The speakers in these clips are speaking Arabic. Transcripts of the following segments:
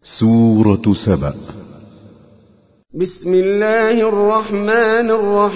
سورة سبأ. بسم الله الرحمن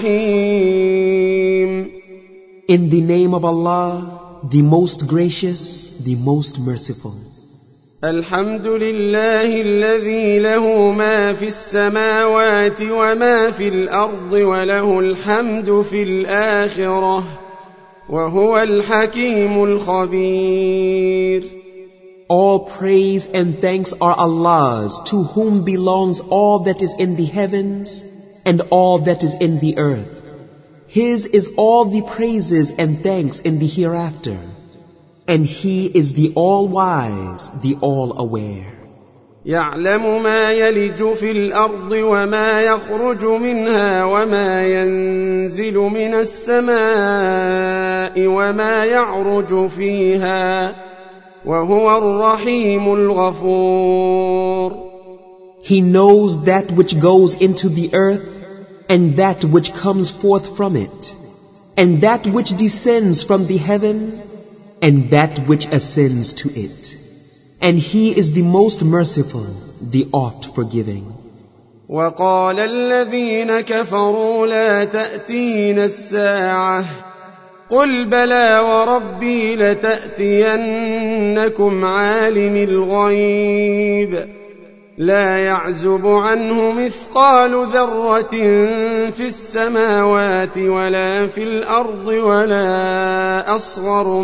الرحيم. In the name of Allah, the most gracious, the most merciful. الحمد لله الذي له ما في السماوات وما في الأرض وله الحمد في الآخرة وهو الحكيم الخبير. All praise and thanks are Allah's, to whom belongs all that is in the heavens and all that is in the earth. His is all the praises and thanks in the hereafter. And He is the all-wise, the all-aware. يعلم ما يلج في الأرض وما يخرج منها وما ينزل من السماء وما يعرج فيها وهو الرحيم الغفور. He knows that which goes into the earth and that which comes forth from it, and that which descends from the heaven and that which ascends to it. And He is the most merciful, the oft forgiving. وقال الذين كفروا لا تأتينا الساعة قل بلى وربي لتأتينكم عالم الغيب لا يعزب عنه مثقال ذرة في السماوات ولا في الأرض ولا أصغر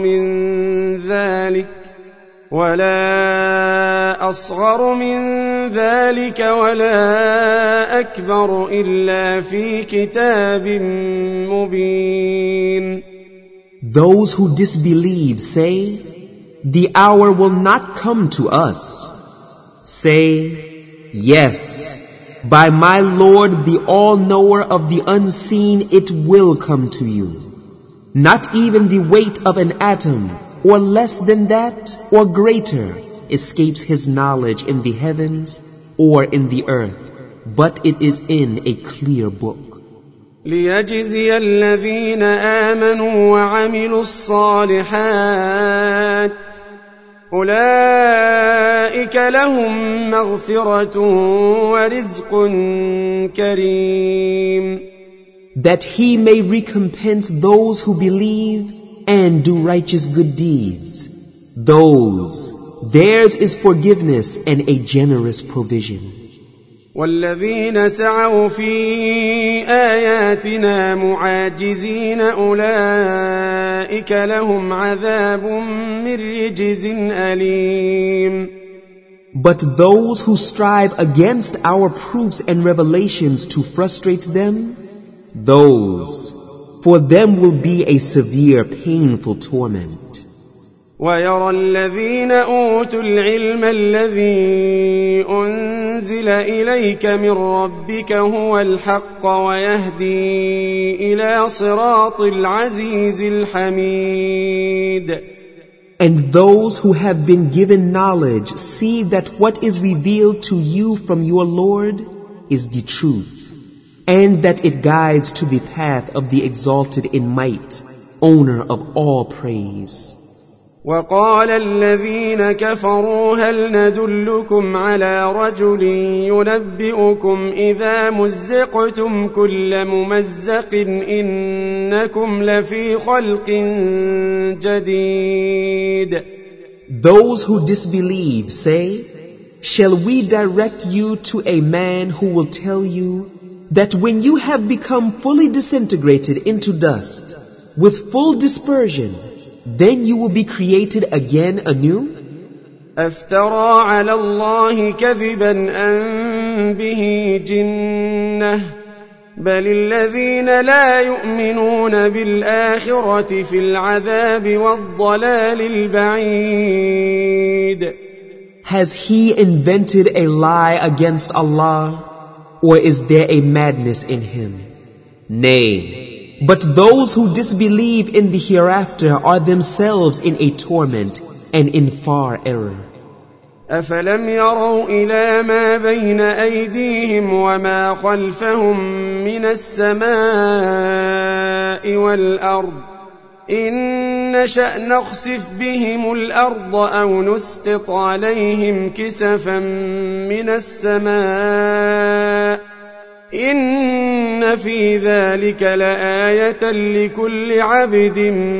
من ذلك ولا أكبر إلا في كتاب مبين. Those who disbelieve say, the hour will not come to us. Say, yes, by my Lord, the all-knower of the unseen, it will come to you. Not even the weight of an atom, or less than that, or greater, escapes His knowledge in the heavens or in the earth, but it is in a clear book. ليجزي الذين آمنوا وعملوا الصالحات أولئك لهم مغفرة ورزق كريم. That He may recompense those who believe and do righteous good deeds. Theirs is forgiveness and a generous provision. والذين سعوا في آياتنا معاجزين أولئك لهم عذاب من رجز أليم. But those who strive against our proofs and revelations to frustrate them, for them will be a severe, painful torment. ويرى الذين أوتوا العلم الذي أنزل إليك من ربك هو الحق ويهدي إلى صراط العزيز الحميد. And those who have been given knowledge see that what is revealed to you from your Lord is the truth, and that it guides to the path of the exalted in might, owner of all praise. وقال الذين كفروا هل ندلكم على رجل ينبئكم إذا مزقتم كل ممزق إنكم لفي خلق جديد. Those who disbelieve say, shall we direct you to a man who will tell you that when you have become fully disintegrated into dust, with full dispersion, then you will be created again anew? أفترى على الله كذبا أم به جنة بل الذين لا يؤمنون بالآخرة في العذاب والضلال البعيد. Has he invented a lie against Allah, or is there a madness in him? Nay, but those who disbelieve in the hereafter are themselves in a torment and in far error. أفلم يروا إلى ما بين أيديهم وما خلفهم من السماء والأرض إن نشأ نخسف بهم الأرض أو نسقط عليهم كسفا من السماء إن في ذلك لآية لكل عبد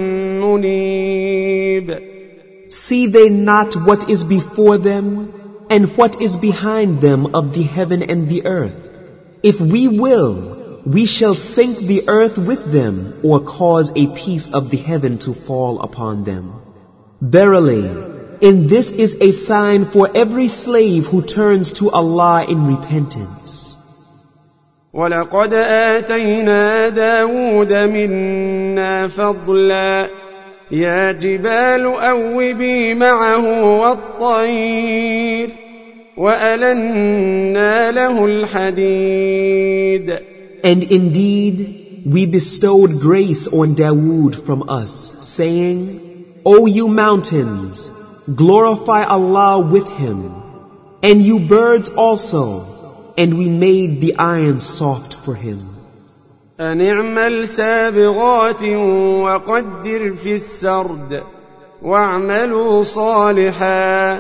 منيب. See they not what is before them and what is behind them of the heaven and the earth? If we will, we shall sink the earth with them or cause a piece of the heaven to fall upon them. Verily, in this is a sign for every slave who turns to Allah in repentance. وَلَقَدْ آتَيْنَا دَاوُودَ مِنَّا فَضْلًا يَا جِبَالُ أَوِّبِي مَعَهُ وَالطَّيْرَ وَأَلَنَّا لَهُ الْحَدِيدَ. And indeed, we bestowed grace on Dawood from us, saying, O you mountains, glorify Allah with him, and you birds also, and we made the iron soft for him. أن اعمل سابغات وقدر في السرد واعملوا صالحا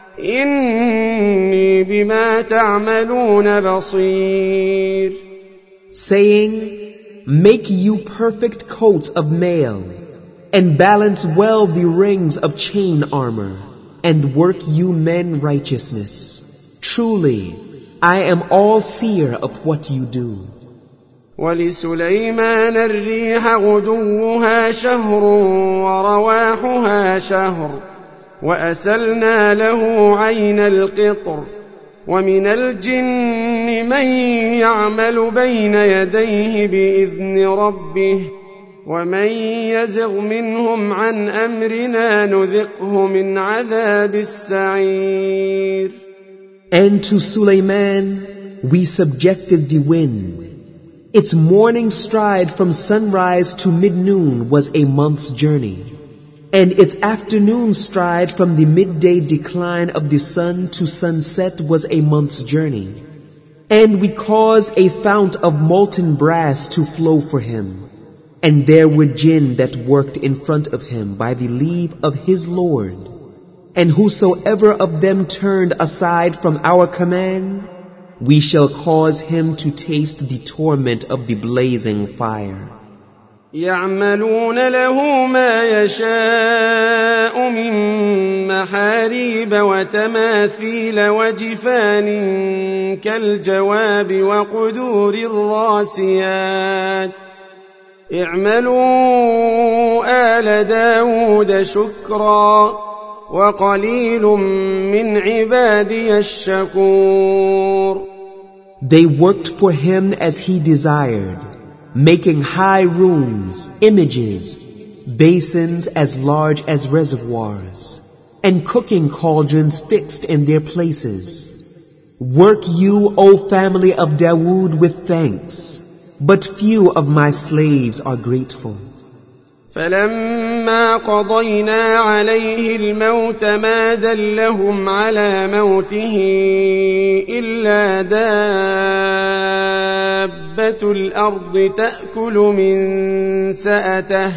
إني بما تعملون بصير. Saying, make you perfect coats of mail, and balance well the rings of chain armor, and work you men righteousness. Truly, I am all seer of what you do. ولسليمان الريح غدوها شهر ورواحها شهر وأسلنا له عين القطر ومن الجن من يعمل بين يديه بإذن ربه ومن يزغ منهم عن أمرنا نذقه من عذاب السعير. And to Sulaiman we subjected the wind. Its morning stride from sunrise to mid-noon was a month's journey, and its afternoon stride from the midday decline of the sun to sunset was a month's journey. And we caused a fount of molten brass to flow for him, and there were jinn that worked in front of him by the leave of his Lord. And whosoever of them turned aside from our command, we shall cause him to taste the torment of the blazing fire. يعملون له ما يشاء من محاريب وتماثيل وجفان كالجواب وقدور الراسيات اعملوا آل داود شكرا وقليل من عبادي الشكور. They worked for him as he desired, making high rooms, images, basins as large as reservoirs, and cooking cauldrons fixed in their places. Work you, O family of Dawood, with thanks, but few of my slaves are grateful. فلما قضينا عليه الموت ما دلهم على موته إلا دابة الأرض تأكل من سأته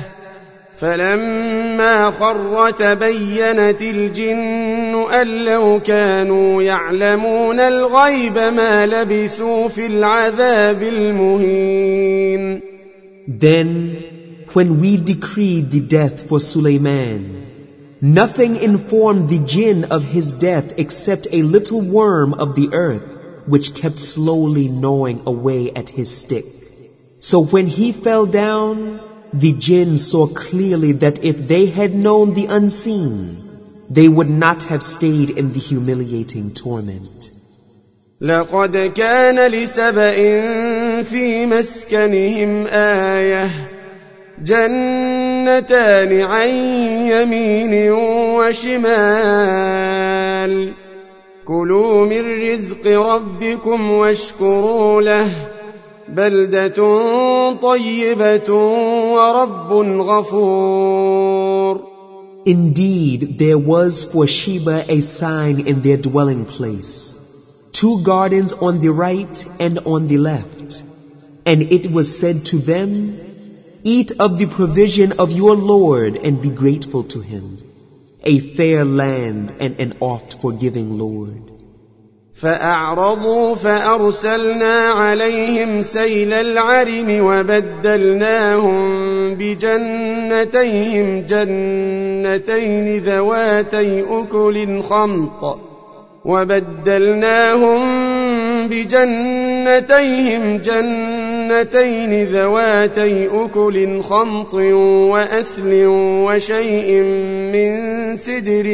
فلما خر تبينت الجن أن لو كانوا يعلمون الغيب ما لبثوا في العذاب المهين. Then, when we decreed the death for Sulaiman, nothing informed the jinn of his death except a little worm of the earth which kept slowly gnawing away at his stick. So when he fell down, the jinn saw clearly that if they had known the unseen, they would not have stayed in the humiliating torment. لقد كان لسبإ في مسكنهم آية جنتان عن يمين وشمال كلوا من رزق ربكم واشكروا له بلدة طيبة ورب غفور. Indeed, there was for Sheba a sign in their dwelling place, 2 gardens on the right and on the left. And it was said to them, Eat of the provision of your Lord and be grateful to Him, a fair land and an oft forgiving Lord. فأعرضوا فأرسلنا عليهم سيل العرم وبدلناهم بجنتين ذواتي أكل خمط وأثل وشيء من سدر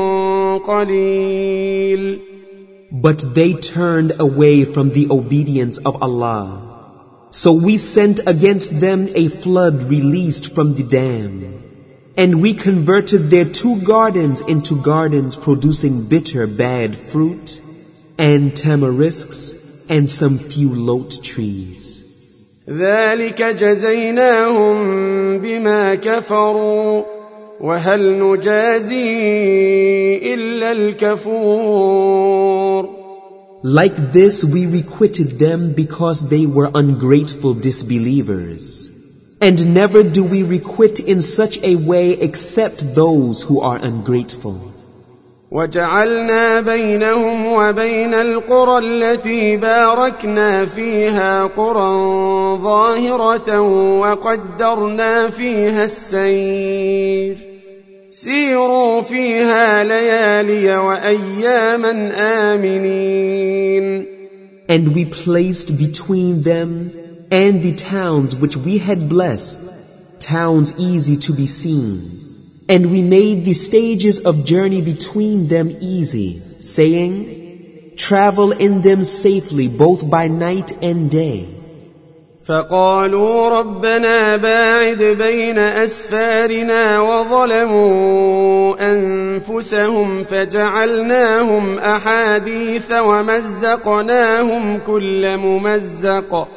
قليل. But they turned away from the obedience of Allah. So we sent against them a flood released from the dam. And we converted their 2 gardens into gardens producing bitter bad fruit, and tamarisks, and some few lote trees. ذلك جزيناهم بما كفروا وهل نجازي إلا الكفور. Like this we requited them because they were ungrateful disbelievers. And never do we requite in such a way except those who are ungrateful. وجعلنا بينهم وبين القرى التي باركنا فيها قرى ظاهرة وقدرنا فيها السير سيروا فيها ليالي وأياما آمنين. And we placed between them and the towns which we had blessed, towns easy to be seen. And we made the stages of journey between them easy, saying, travel in them safely both by night and day. فقالوا ربنا باعد بين أسفارنا وظلموا أنفسهم فجعلناهم أحاديث ومزقناهم كل ممزق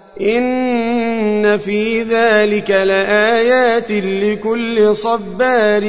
إن في ذلك لآيات لكل صبار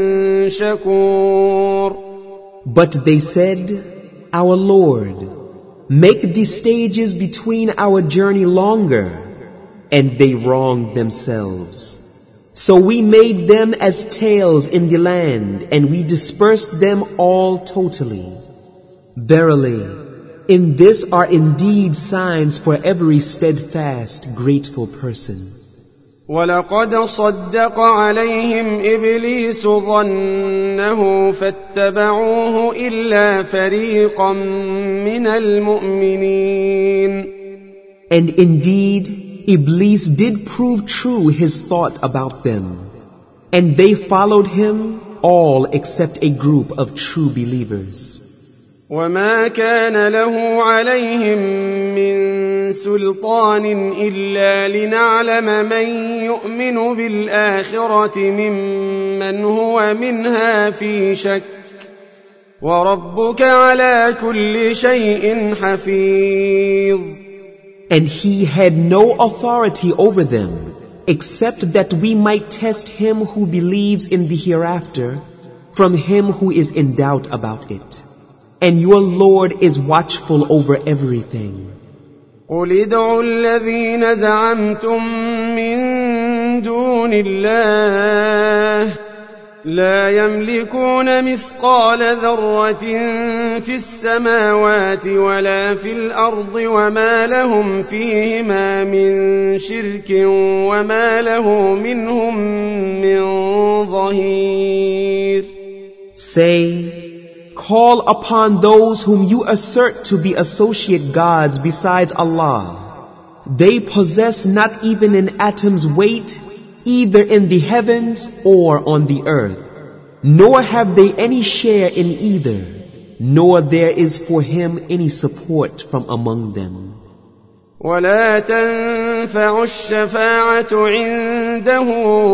شكور. But they said, Our Lord, make the stages between our journey longer, and they wronged themselves. So we made them as tails in the land, and we dispersed them all totally. Verily, in this are indeed signs for every steadfast, grateful person. وَلَقَدْ صَدَّقَ عَلَيْهِمْ إِبْلِيسُ ظَنَّهُ فَاتَّبَعُوهُ إِلَّا فَرِيقًا مِنَ الْمُؤْمِنِينَ. And indeed, Iblis did prove true his thought about them, and they followed him all except a group of true believers. وَمَا كَانَ لَهُ عَلَيْهِمْ مِنْ سُلْطَانٍ إِلَّا لِنَعْلَمَ مَنْ يُؤْمِنُ بِالْآخِرَةِ مِمَّنْ هُوَ مِنْهَا فِي شَكٍّ وَرَبُّكَ عَلَى كُلِّ شَيْءٍ حَفِيظٌ. And he had no authority over them, except that we might test him who believes in the hereafter from him who is in doubt about it. And your Lord is watchful over everything. قُلِ ادْعُوا الَّذِينَ زَعَمْتُم مِّن دُونِ اللَّهِ لَا يَمْلِكُونَ مِثْقَالَ ذَرَّةٍ فِي السَّمَاوَاتِ وَلَا فِي الْأَرْضِ وَمَا لَهُمْ فِيهِمَا مِن شِرْكٍ وَمَا لَهُ مِنْهُم مِّن ظَهِيرٍ. Say, call upon those whom you assert to be associate gods besides Allah. They possess not even an atom's weight, either in the heavens or on the earth, nor have they any share in either, nor there is for him any support from among them. ولا تنفع الشفاعة عنده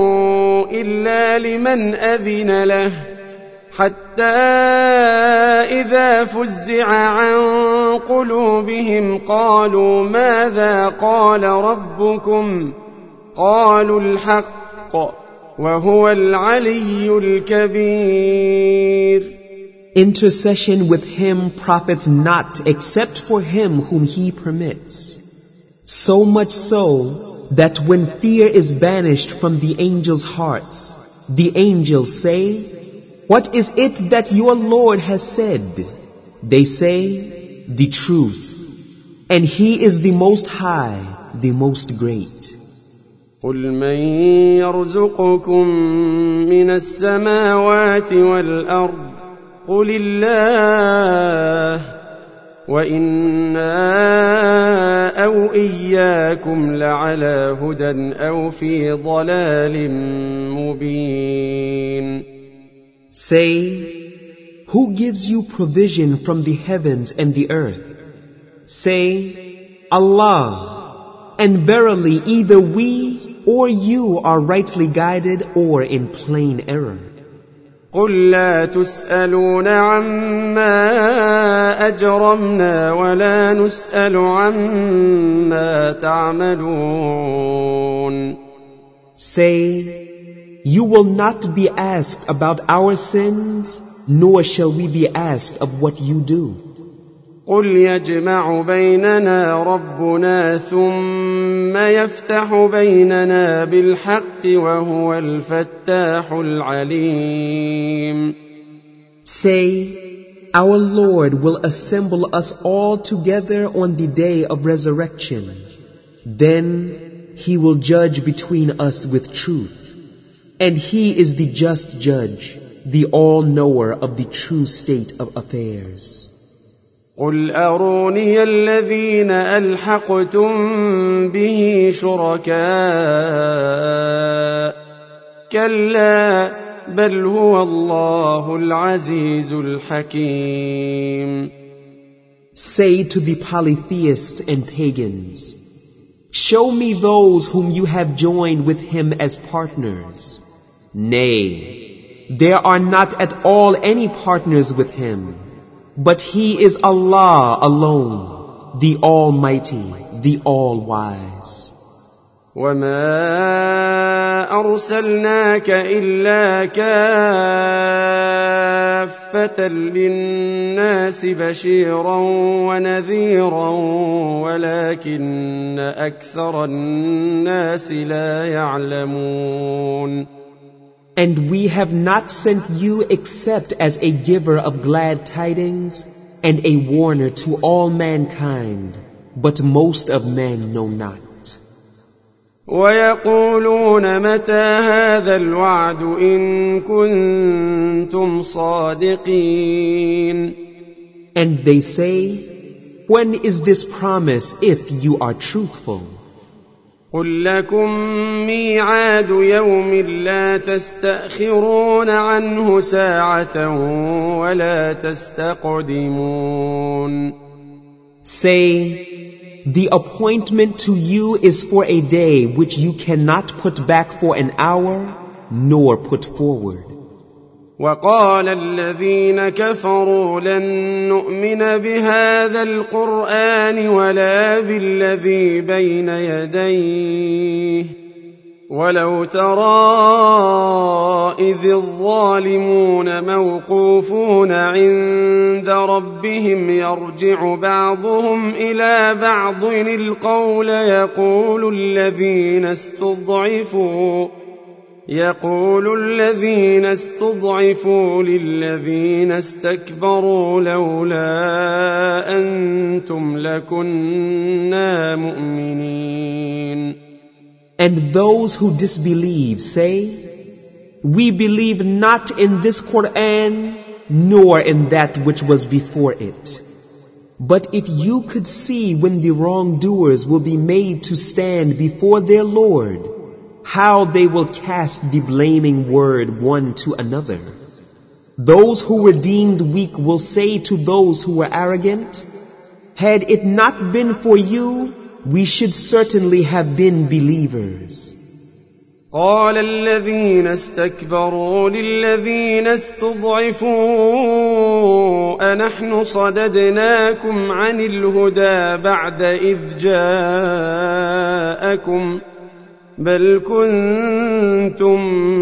إلا لمن أذن له حتى إذا فزع عن قلوبهم قالوا ماذا قال ربكم قالوا الحق وهو العلي الكبير. Intercession with him profits not except for him whom he permits. So much so that when fear is banished from the angels' hearts, the angels say, "What is it that your Lord has said?" They say, "The truth." And He is the Most High, the Most Great. قل من يرزقكم من السماوات والأرض قل الله وإنا أو إياكم لعلى هدى أو في ضلال مبين. Say, who gives you provision from the heavens and the earth? Say, Allah, and verily either we or you are rightly guided or in plain error. قل لا تسألون عما أجرمنا ولا نسأل عما تعملون. Say, you will not be asked about our sins, nor shall we be asked of what you do. قل يجمع بيننا ربنا ثم يفتح بيننا بالحق وهو الفتاح العليم. Say, our Lord will assemble us all together on the day of resurrection. Then He will judge between us with truth. And He is the just judge, the all-knower of the true state of affairs. قل أروني الذين ألحقتم به شركاء كلا بل هو الله العزيز الحكيم. Say to the polytheists and pagans, show me those whom you have joined with Him as partners. Nay, there are not at all any partners with Him. But He is Allah alone, the Almighty, the All-Wise. وَمَا أَرْسَلْنَاكَ إِلَّا كَافَّةً لِلنَّاسِ بَشِيرًا وَنَذِيرًا وَلَكِنَّ أَكْثَرَ النَّاسِ لَا يَعْلَمُونَ. And we have not sent you except as a giver of glad tidings and a warner to all mankind, but most of men know not. وَيَقُولُونَ مَتَى هَذَا الْوَعْدُ إِن كُنتُمْ صَادِقِينَ. And they say, when is this promise if you are truthful? قُل لَّكُم مِّيعَادُ يَوْمٍ لَّا تَسْتَأْخِرُونَ عَنْهُ سَاعَةً وَلَا تَسْتَقْدِمُونَ. Say, the appointment to you is for a day which you cannot put back for an hour, nor put forward. وَقَالَ الَّذِينَ كَفَرُوا لَن نُّؤْمِنَ بِهَٰذَا الْقُرْآنِ وَلَا بِالَّذِي بَيْنَ يَدَيْهِ وَلَوْ تَرَىٰ إِذِ الظَّالِمُونَ موقوفون عند ربهم يرجع بعضهم إلى بعض القول يقول الذين استضعفوا للذين استكبروا لولا أنتم لكنا مؤمنين. And those who disbelieve say, we believe not in this Qur'an, nor in that which was before it. But if you could see when the wrongdoers will be made to stand before their Lord, how they will cast the blaming word one to another. Those who were deemed weak will say to those who were arrogant, had it not been for you, we should certainly have been believers. قال الذين استكبروا للذين استضعفوا أنحن صددناكم عن الهدى بعد إذ جاءكم بل كنتم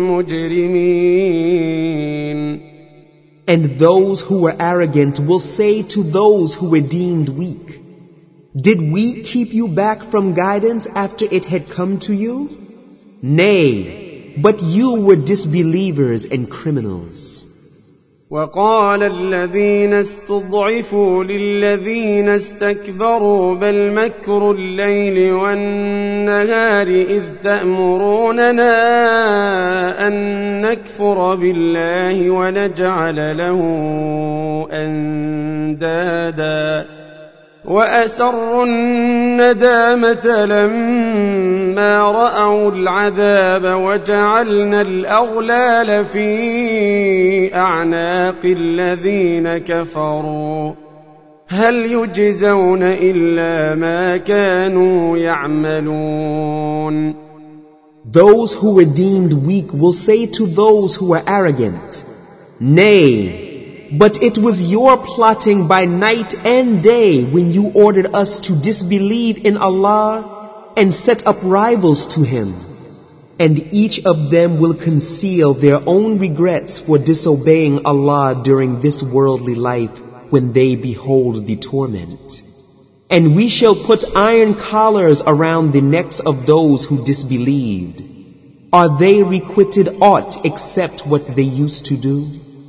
مجرمين. And those who were arrogant will say to those who were deemed weak, Did we keep you back from guidance after it had come to you? Nay, but you were disbelievers and criminals. وقال الذين استضعفوا للذين استكبروا بل مكر الليل والنهار إذ تأمروننا أن نكفر بالله ونجعل له أندادا وأسروا الندامة لما رأوا العذاب وجعلنا الأغلال في أعناق الذين كفروا هل يجزون إلا ما كانوا يعملون. Those who were deemed weak will say to those who were arrogant, Nay, but it was your plotting by night and day when you ordered us to disbelieve in Allah and set up rivals to Him. And each of them will conceal their own regrets for disobeying Allah during this worldly life when they behold the torment. And we shall put iron collars around the necks of those who disbelieved. Are they requited aught except what they used to do?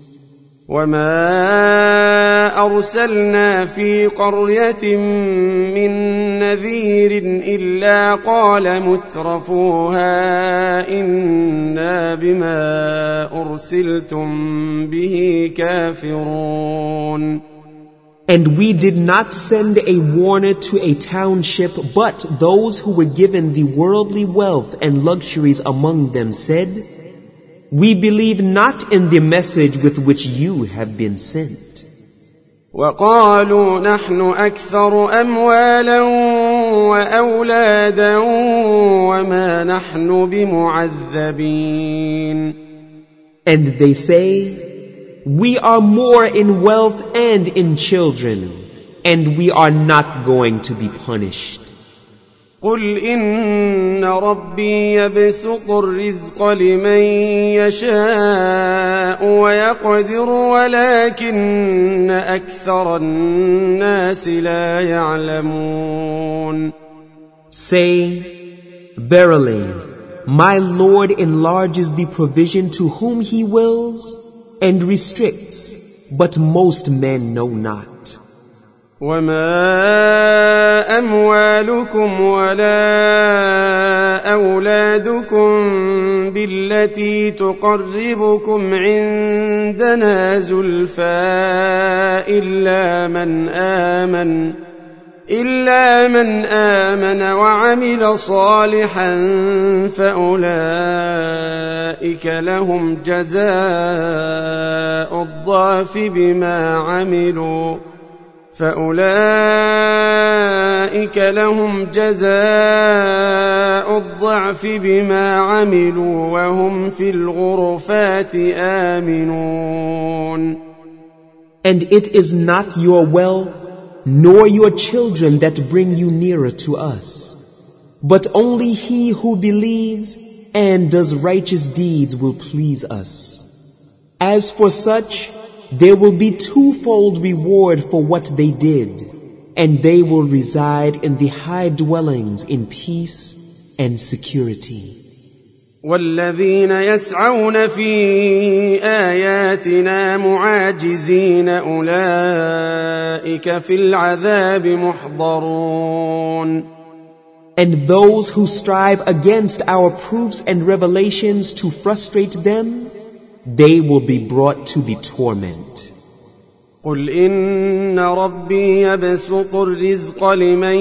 وما أرسلنا في قرية من نذير إلا قال مترفوها إنا بما أرسلتم به كافرون. And we did not send a warner to a township, but those who were given the worldly wealth and luxuries among them said, We believe not in the message with which you have been sent. وقالوا نحن أكثر أموالا وأولادا وما نحن بمعذبين. And they say, We are more in wealth and in children, and we are not going to be punished. قل إن ربي يبسط الرزق لمن يشاء ويقدر ولكن أكثر الناس لا يعلمون. Say, Verily, my Lord enlarges the provision to whom He wills and restricts, but most men know not. وما أموالكم ولا أولادكم بالتي تقربكم عندنا زلفى إلا من آمن وعمل صالحا فأولئك لهم جزاء الضعف بما عملوا وهم في الغرفات آمنون. And it is not your wealth nor your children that bring you nearer to us, but only he who believes and does righteous deeds will please us. As for such, there will be twofold reward for what they did, and they will reside in the high dwellings in peace and security. والذين يسعون في آياتنا معاجزين أولئك في العذاب محضرون. And those who strive against our proofs and revelations to frustrate them, they will be brought to the torment. قل إن ربي يبسط الرزق لمن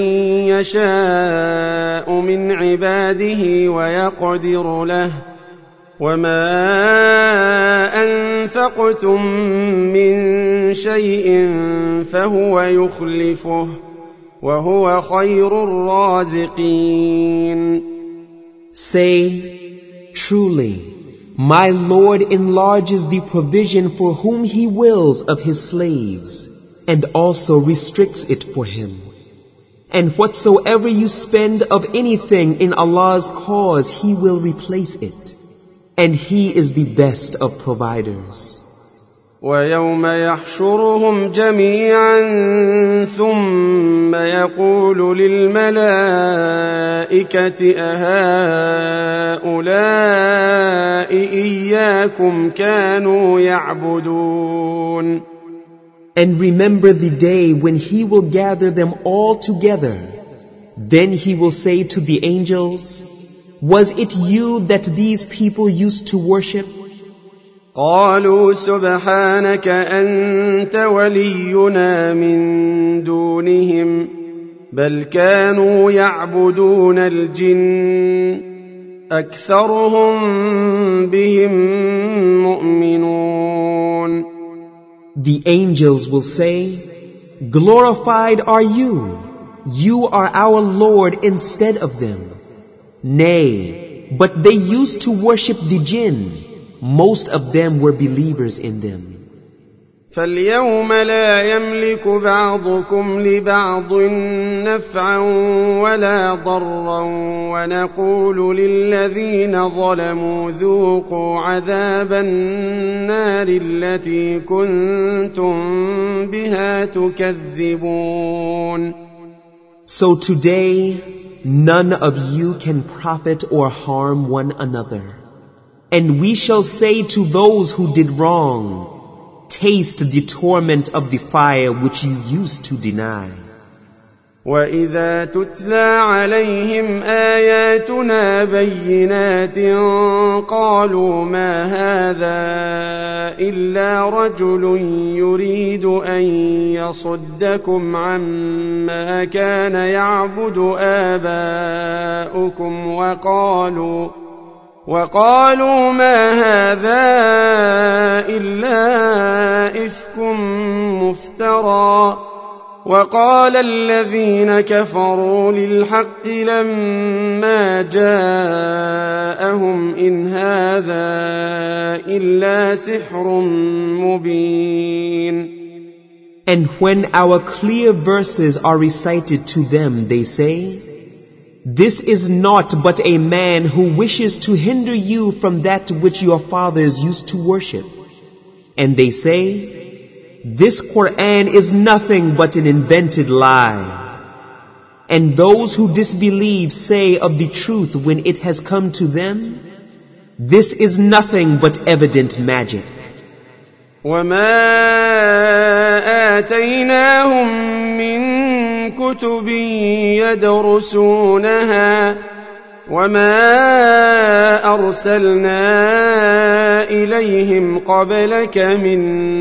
يشاء من عباده ويقدر له وما أنفقتم من شيء فهو يخلفه وهو خير الرازقين. Say, truly, my Lord enlarges the provision for whom He wills of His slaves, and also restricts it for him. And whatsoever you spend of anything in Allah's cause, He will replace it. And He is the best of providers. ويوم يحشرهم جميعا ثم يقول للملائكة أهؤلاء إياكم كانوا يعبدون. And remember the day when he will gather them all together. Then he will say to the angels, was it you that these people used to worship? قالوا سبحانك أنت ولينا من دونهم بل كانوا يعبدون الجن أكثرهم بهم مؤمنون. The angels will say, glorified are you. You are our Lord instead of them. Nay, but they used to worship the jinn. Most of them were believers in them. فاليوم لا يملك بعضكم لبعض نفعا ولا ضرا ونقول للذين ظلموا ذوقوا عذاب النار التي كنتم بها تكذبون. So today, none of you can profit or harm one another. And we shall say to those who did wrong, taste the torment of the fire which you used to deny. وَإِذَا تُتْلَى عَلَيْهِمْ آيَاتُنَا بَيِّنَاتٍ قَالُوا مَا هَذَا إِلَّا رَجُلٌ يُرِيدُ أَن يَصُدَّكُمْ عَمَّا كَانَ يَعْبُدُ آبَاؤُكُمْ وقالوا ما هذا إلا إفك مفترى. وقال الذين كفروا للحق لما جاءهم إن هذا إلا سحر مبين. And when our clear verses are recited to them, they say, this is naught but a man who wishes to hinder you from that which your fathers used to worship. And they say, this Quran is nothing but an invented lie. And those who disbelieve say of the truth when it has come to them, this is nothing but evident magic. وَمَا آتَيْنَاهُمْ مِنْ كتب يدرسونها وما أرسلنا إليهم قبلك من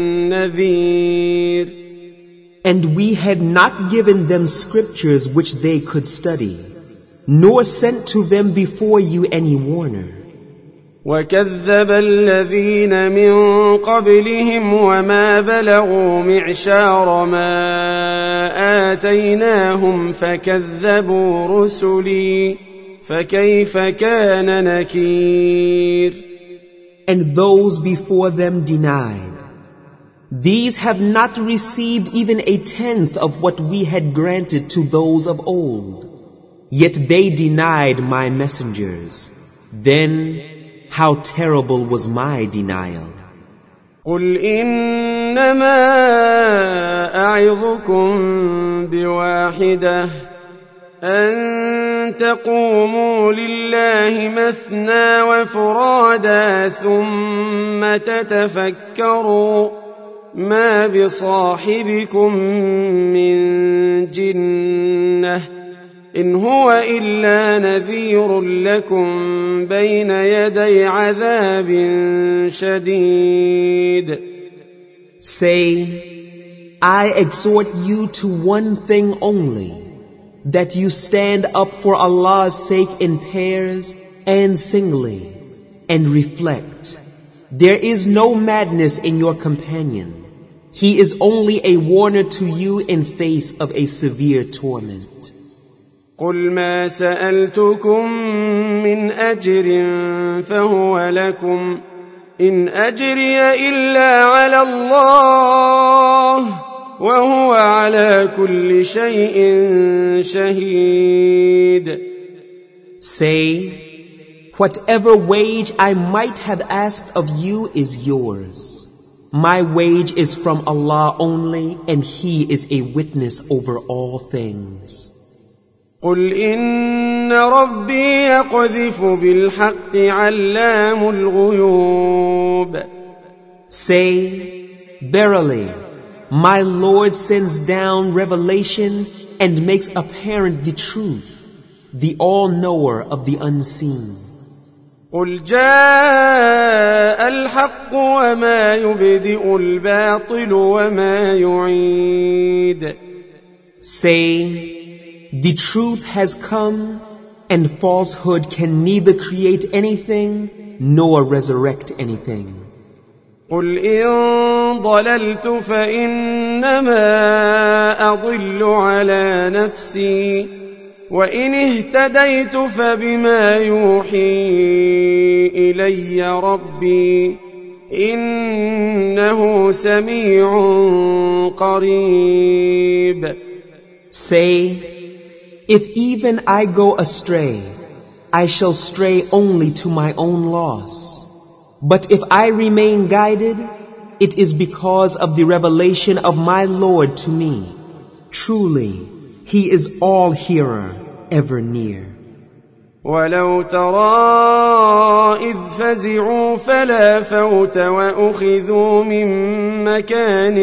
نذير. And we had not given them scriptures which they could study, nor sent to them before you any warner. وكذب الذين من قبلهم وما بلغوا معشار ما آتيناهم فكذبوا رسلي فكيف كان نكير. And those before them denied. These have not received even a tenth of what we had granted to those of old. Yet they denied my messengers. Then how terrible was my denial. قل إنما أعظكم بواحدة أن تقوموا لله مثنى وفرادا ثم تتفكروا ما بصاحبكم من جنة إن هو إلا نذير لكم بين يدي عذاب شديد. Say, I exhort you to one thing only, that you stand up for Allah's sake in pairs and singly, and reflect. There is no madness in your companion. He is only a warner to you in face of a severe torment. قل ما سألتكم من أجر فهو لكم إن أجري إلا على الله وهو على كل شيء شهيد. Say, whatever wage I might have asked of you is yours. My wage is from Allah only, and He is a witness over all things. قل إن ربي يقذف بالحق علام الغيوب. Say, verily, my Lord sends down revelation and makes apparent the truth, the all-knower of the unseen. قل جاء الحق وما يبدئ الباطل وما يعيد. Say, the truth has come, and falsehood can neither create anything nor resurrect anything. قل إن ضللت فإنما أضل على نفسي وإن اهتديت فبما يوحي إلي ربي إنه سميع قريب. Say, if even I go astray, I shall stray only to my own loss. But if I remain guided, it is because of the revelation of my Lord to me. Truly, He is all-hearer, ever near. ولو ترى إذ فزعوا فلا فوت وأخذوا من مكان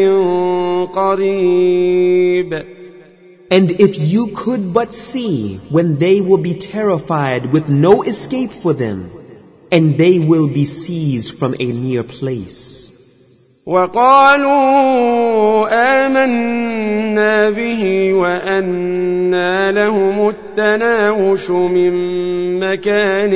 قريب. And if you could but see when they will be terrified with no escape for them, and they will be seized from a near place. وقالوا آمنا به وأنى لهم التناوش من مكان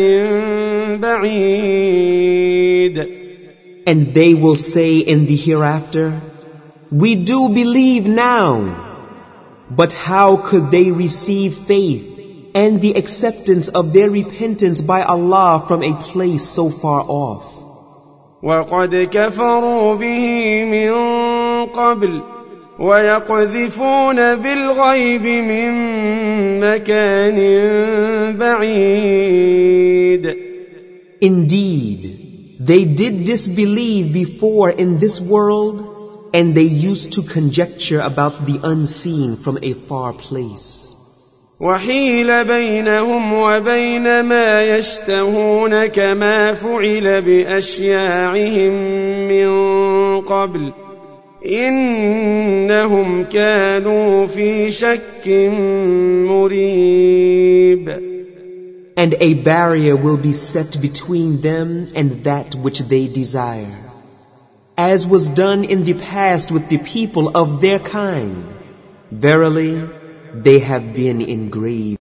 بعيد. And they will say in the hereafter, we do believe now. But how could they receive faith and the acceptance of their repentance by Allah from a place so far off? وَقَدْ كَفَرُوا بِهِ مِنْ قَبْلُ وَيَقْذِفُونَ بِالْغَيْبِ مِنْ مَكَانٍ بَعِيدٍ. Indeed, they did disbelieve before in this world, and they used to conjecture about the unseen from a far place. وحيل بينهم وبين ما يشتهون كما فعل بأشياعهم من قبل إنهم كانوا في شك مريب. And a barrier will be set between them and that which they desire, as was done in the past with the people of their kind. Verily, they have been in grave